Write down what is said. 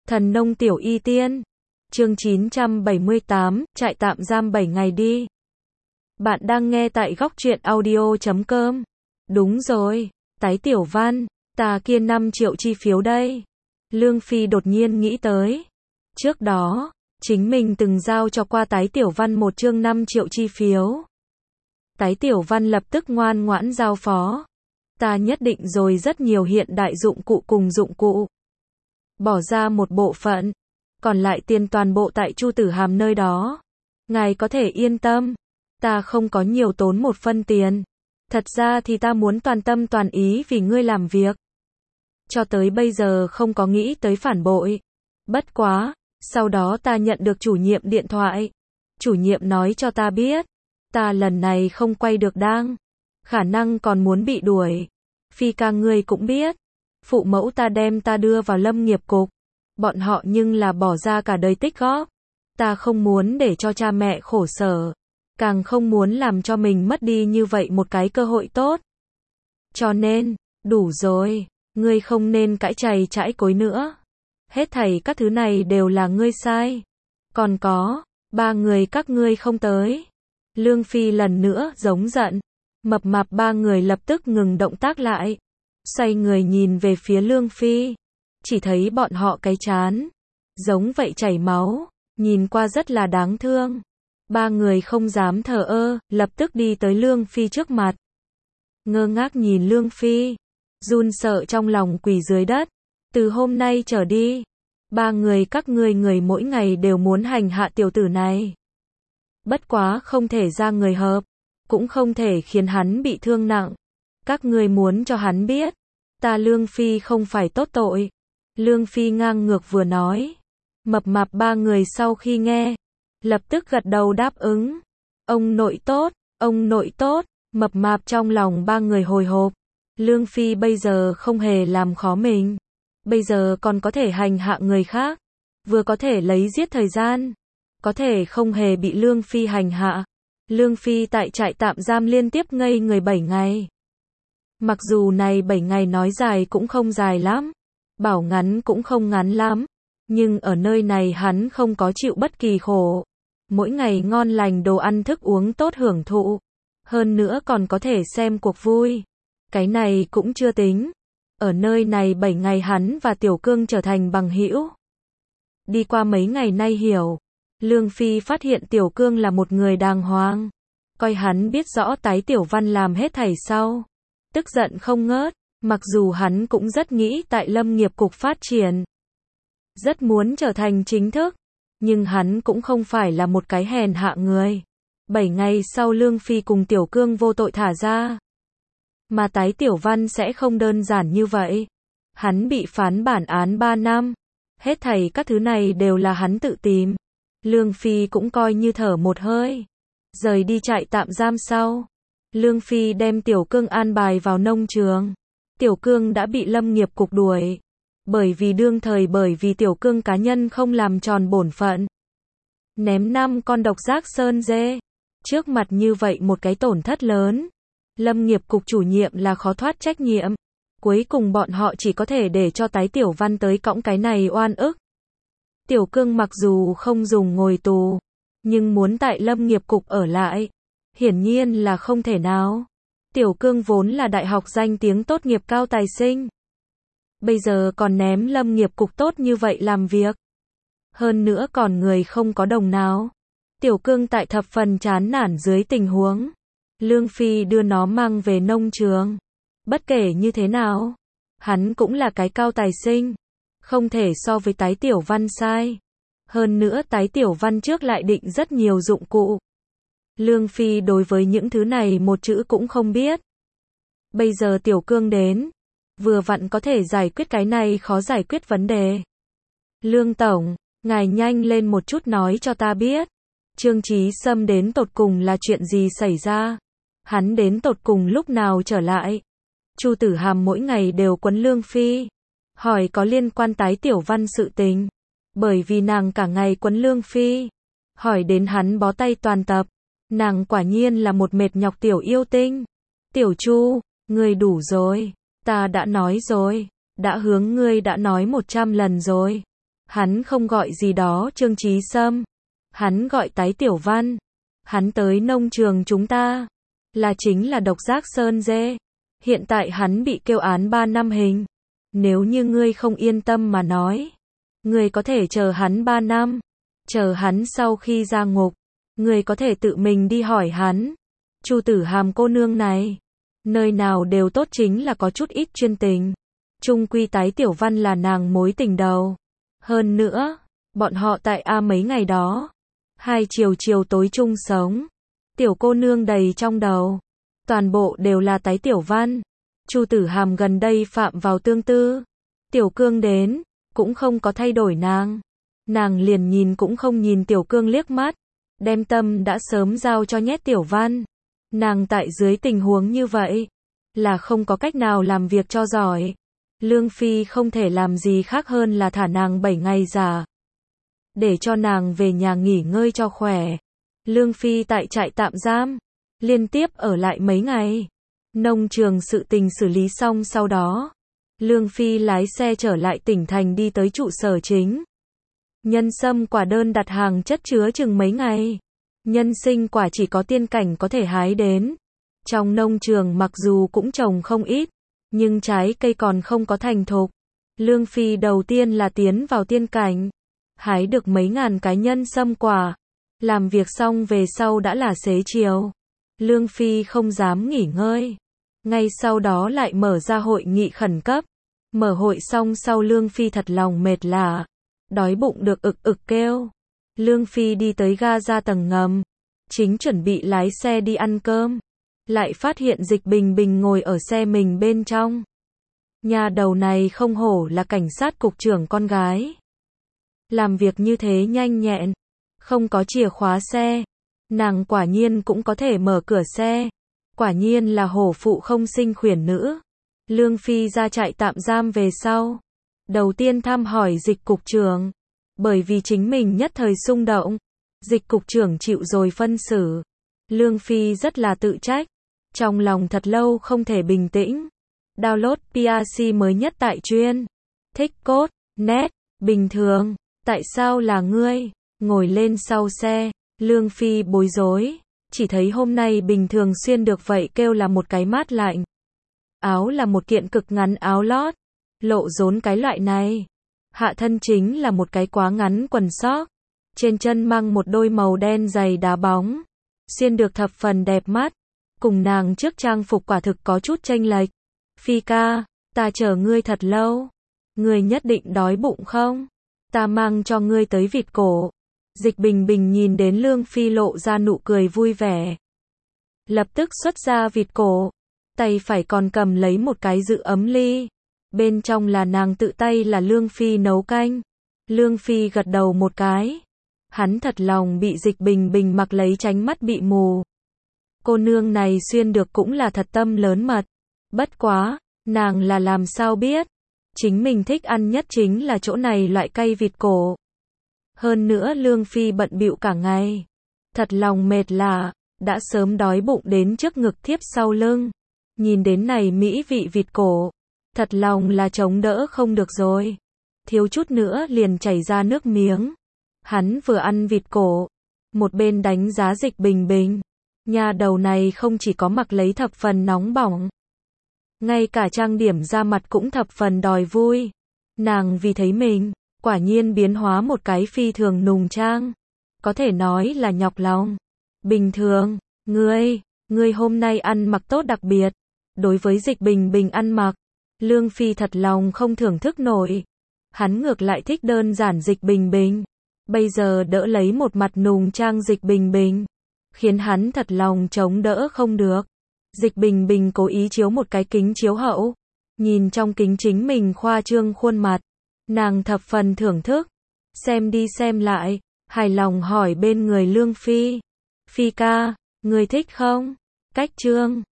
Thần nông tiểu y tiên. Chương 978, trại tạm giam 7 ngày đi. Bạn đang nghe tại góc truyện audio.com. Đúng rồi, Tái Tiểu Văn, ta kia 5 triệu chi phiếu đây. Lương Phi đột nhiên nghĩ tới. Trước đó, chính mình từng giao cho qua Tái Tiểu Văn một chương 5 triệu chi phiếu. Tái Tiểu Văn lập tức ngoan ngoãn giao phó. Ta nhất định rồi rất nhiều hiện đại dụng cụ cùng dụng cụ. Bỏ ra một bộ phận, còn lại tiền toàn bộ tại Chu Tử Hàm nơi đó. Ngài có thể yên tâm, ta không có nhiều tốn một phân tiền. Thật ra thì ta muốn toàn tâm toàn ý vì ngươi làm việc. Cho tới bây giờ không có nghĩ tới phản bội. Bất quá, sau đó ta nhận được chủ nhiệm điện thoại. Chủ nhiệm nói cho ta biết, ta lần này không quay được đang. Khả năng còn muốn bị đuổi. Phi ca ngươi cũng biết. Phụ mẫu ta đem ta đưa vào lâm nghiệp cục. Bọn họ nhưng là bỏ ra cả đời tích góp. Ta không muốn để cho cha mẹ khổ sở. Càng không muốn làm cho mình mất đi như vậy một cái cơ hội tốt. Cho nên, đủ rồi. Ngươi không nên cãi chày chãi cối nữa. Hết thảy các thứ này đều là ngươi sai. Còn có, 3 người các ngươi không tới. Lương Phi lần nữa giống giận. Mập mạp 3 người lập tức ngừng động tác lại. Xoay người nhìn về phía Lương Phi. Chỉ thấy bọn họ cái trán giống vậy chảy máu, nhìn qua rất là đáng thương. 3 người không dám thờ ơ, lập tức đi tới Lương Phi trước mặt. Ngơ ngác nhìn Lương Phi, run sợ trong lòng quỳ dưới đất. Từ hôm nay trở đi, 3 người các ngươi người mỗi ngày đều muốn hành hạ tiểu tử này. Bất quá không thể ra người hợp, cũng không thể khiến hắn bị thương nặng. Các ngươi muốn cho hắn biết, ta Lương Phi không phải tốt tội. Lương Phi ngang ngược vừa nói. Mập mạp 3 người sau khi nghe, lập tức gật đầu đáp ứng. Ông nội tốt, ông nội tốt. Mập mạp trong lòng 3 người hồi hộp. Lương Phi bây giờ không hề làm khó mình. Bây giờ còn có thể hành hạ người khác. Vừa có thể lấy giết thời gian. Có thể không hề bị Lương Phi hành hạ. Lương Phi tại trại tạm giam liên tiếp ngây người 7 ngày. Mặc dù này 7 ngày nói dài cũng không dài lắm. Bảo ngắn cũng không ngắn lắm. Nhưng ở nơi này hắn không có chịu bất kỳ khổ. Mỗi ngày ngon lành đồ ăn thức uống tốt hưởng thụ. Hơn nữa còn có thể xem cuộc vui. Cái này cũng chưa tính. Ở nơi này 7 ngày hắn và Tiểu Cương trở thành bằng hữu. Đi qua mấy ngày nay hiểu. Lương Phi phát hiện Tiểu Cương là một người đàng hoàng. Coi hắn biết rõ Tái Tiểu Văn làm hết thảy sau. Tức giận không ngớt. Mặc dù hắn cũng rất nghĩ tại lâm nghiệp cục phát triển. Rất muốn trở thành chính thức. Nhưng hắn cũng không phải là một cái hèn hạ người. 7 ngày sau Lương Phi cùng Tiểu Cương vô tội thả ra. Mà Tái Tiểu Văn sẽ không đơn giản như vậy. Hắn bị phán bản án 3 năm. Hết thảy các thứ này đều là hắn tự tìm. Lương Phi cũng coi như thở một hơi. Rời đi trại tạm giam sau. Lương Phi đem Tiểu Cương an bài vào nông trường. Tiểu Cương đã bị lâm nghiệp cục đuổi. Bởi vì Tiểu Cương cá nhân không làm tròn bổn phận. Ném 5 con độc giác sơn dê. Trước mặt như vậy một cái tổn thất lớn. Lâm nghiệp cục chủ nhiệm là khó thoát trách nhiệm. Cuối cùng bọn họ chỉ có thể để cho Tái Tiểu Văn tới cõng cái này oan ức. Tiểu Cương mặc dù không dùng ngồi tù. Nhưng muốn tại lâm nghiệp cục ở lại. Hiển nhiên là không thể nào. Tiểu Cương vốn là đại học danh tiếng tốt nghiệp cao tài sinh. Bây giờ còn ném lâm nghiệp cục tốt như vậy làm việc. Hơn nữa còn người không có đồng nào. Tiểu Cương tại thập phần chán nản dưới tình huống. Lương Phi đưa nó mang về nông trường. Bất kể như thế nào, hắn cũng là cái cao tài sinh. Không thể so với Tái Tiểu Văn sai. Hơn nữa Tái Tiểu Văn trước lại định rất nhiều dụng cụ. Lương Phi đối với những thứ này một chữ cũng không biết. Bây giờ Tiểu Cương đến. Vừa vặn có thể giải quyết cái này khó giải quyết vấn đề. Lương Tổng, ngài nhanh lên một chút nói cho ta biết. Trương Chí Sâm đến tột cùng là chuyện gì xảy ra? Hắn đến tột cùng lúc nào trở lại? Chu Tử Hàm mỗi ngày đều quấn Lương Phi. Hỏi có liên quan Tái Tiểu Văn sự tình. Bởi vì nàng cả ngày quấn Lương Phi. Hỏi đến hắn bó tay toàn tập. Nàng quả nhiên là một mệt nhọc tiểu yêu tinh. Tiểu Chu, ngươi đủ rồi. Ta đã nói rồi. Đã hướng ngươi đã nói 100 lần rồi. Hắn không gọi gì đó Trương Chí Sâm. Hắn gọi Tái Tiểu Văn. Hắn tới nông trường chúng ta. Là chính là độc giác sơn dê. Hiện tại hắn bị kêu án 3 năm hình. Nếu như ngươi không yên tâm mà nói. Ngươi có thể chờ hắn 3 năm. Chờ hắn sau khi ra ngục. Ngươi có thể tự mình đi hỏi hắn. Chu Tử Hàm cô nương này. Nơi nào đều tốt chính là có chút ít chuyên tình. Chung quy Tái Tiểu Văn là nàng mối tình đầu. Hơn nữa, bọn họ tại A mấy ngày đó. 2 chiều tối chung sống. Tiểu cô nương đầy trong đầu. Toàn bộ đều là Tái Tiểu Văn. Chu Tử Hàm gần đây phạm vào tương tư. Tiểu Cương đến, cũng không có thay đổi nàng. Nàng liền nhìn cũng không nhìn Tiểu Cương liếc mắt. Đem tâm đã sớm giao cho nhét Tiểu Văn. Nàng tại dưới tình huống như vậy, là không có cách nào làm việc cho giỏi. Lương Phi không thể làm gì khác hơn là thả nàng 7 ngày giả. Để cho nàng về nhà nghỉ ngơi cho khỏe. Lương Phi tại trại tạm giam, liên tiếp ở lại mấy ngày. Nông trường sự tình xử lý xong sau đó. Lương Phi lái xe trở lại tỉnh thành đi tới trụ sở chính. Nhân sâm quả đơn đặt hàng chất chứa chừng mấy ngày. Nhân sinh quả chỉ có tiên cảnh có thể hái đến. Trong nông trường mặc dù cũng trồng không ít, nhưng trái cây còn không có thành thục. Lương Phi đầu tiên là tiến vào tiên cảnh. Hái được mấy ngàn cái nhân sâm quả. Làm việc xong về sau đã là xế chiều. Lương Phi không dám nghỉ ngơi. Ngay sau đó lại mở ra hội nghị khẩn cấp. Mở hội xong sau Lương Phi thật lòng mệt lả. Đói bụng được ực kêu. Lương Phi đi tới ga ra tầng ngầm. Chính chuẩn bị lái xe đi ăn cơm. Lại phát hiện Dịch Bình Bình ngồi ở xe mình bên trong. Nhà đầu này không hổ là cảnh sát cục trưởng con gái. Làm việc như thế nhanh nhẹn. Không có chìa khóa xe. Nàng quả nhiên cũng có thể mở cửa xe. Quả nhiên là hổ phụ không sinh khuyển nữ. Lương Phi ra trại tạm giam về sau. Đầu tiên thăm hỏi Dịch cục trưởng. Bởi vì chính mình nhất thời xung động. Dịch cục trưởng chịu rồi phân xử. Lương Phi rất là tự trách. Trong lòng thật lâu không thể bình tĩnh. Download PRC mới nhất tại chuyên. Thích cốt, net, bình thường. Tại sao là ngươi? Ngồi lên sau xe. Lương Phi bối rối. Chỉ thấy hôm nay bình thường xuyên được vậy kêu là một cái mát lạnh. Áo là một kiện cực ngắn áo lót. Lộ rốn cái loại này. Hạ thân chính là một cái quá ngắn quần sóc. Trên chân mang một đôi màu đen giày đá bóng. Xuyên được thập phần đẹp mắt. Cùng nàng trước trang phục quả thực có chút chênh lệch. Phi ca, ta chờ ngươi thật lâu. Ngươi nhất định đói bụng không? Ta mang cho ngươi tới vịt cổ. Dịch Bình Bình nhìn đến Lương Phi lộ ra nụ cười vui vẻ. Lập tức xuất ra vịt cổ. Tay phải còn cầm lấy một cái giữ ấm ly. Bên trong là nàng tự tay là Lương Phi nấu canh. Lương Phi gật đầu một cái. Hắn thật lòng bị Dịch Bình Bình mặc lấy tránh mắt bị mù. Cô nương này xuyên được cũng là thật tâm lớn mật. Bất quá, nàng là làm sao biết. Chính mình thích ăn nhất chính là chỗ này loại cay vịt cổ. Hơn nữa Lương Phi bận bịu cả ngày. Thật lòng mệt lả, đã sớm đói bụng đến trước ngực thiếp sau lưng. Nhìn đến này mỹ vị vịt cổ. Thật lòng là chống đỡ không được rồi. Thiếu chút nữa liền chảy ra nước miếng. Hắn vừa ăn vịt cổ. Một bên đánh giá Dịch Bình Bình. Nhà đầu này không chỉ có mặc lấy thập phần nóng bỏng. Ngay cả trang điểm da mặt cũng thập phần đòi vui. Nàng vì thấy mình, quả nhiên biến hóa một cái phi thường nùng trang. Có thể nói là nhọc lòng. Bình thường, ngươi hôm nay ăn mặc tốt đặc biệt. Đối với Dịch Bình Bình ăn mặc, Lương Phi thật lòng không thưởng thức nổi. Hắn ngược lại thích đơn giản Dịch Bình Bình. Bây giờ đỡ lấy một mặt nùng trang Dịch Bình Bình. Khiến hắn thật lòng chống đỡ không được. Dịch Bình Bình cố ý chiếu một cái kính chiếu hậu. Nhìn trong kính chính mình khoa trương khuôn mặt. Nàng thập phần thưởng thức. Xem đi xem lại. Hài lòng hỏi bên người Lương Phi. Phi ca, ngươi thích không? Cách trương.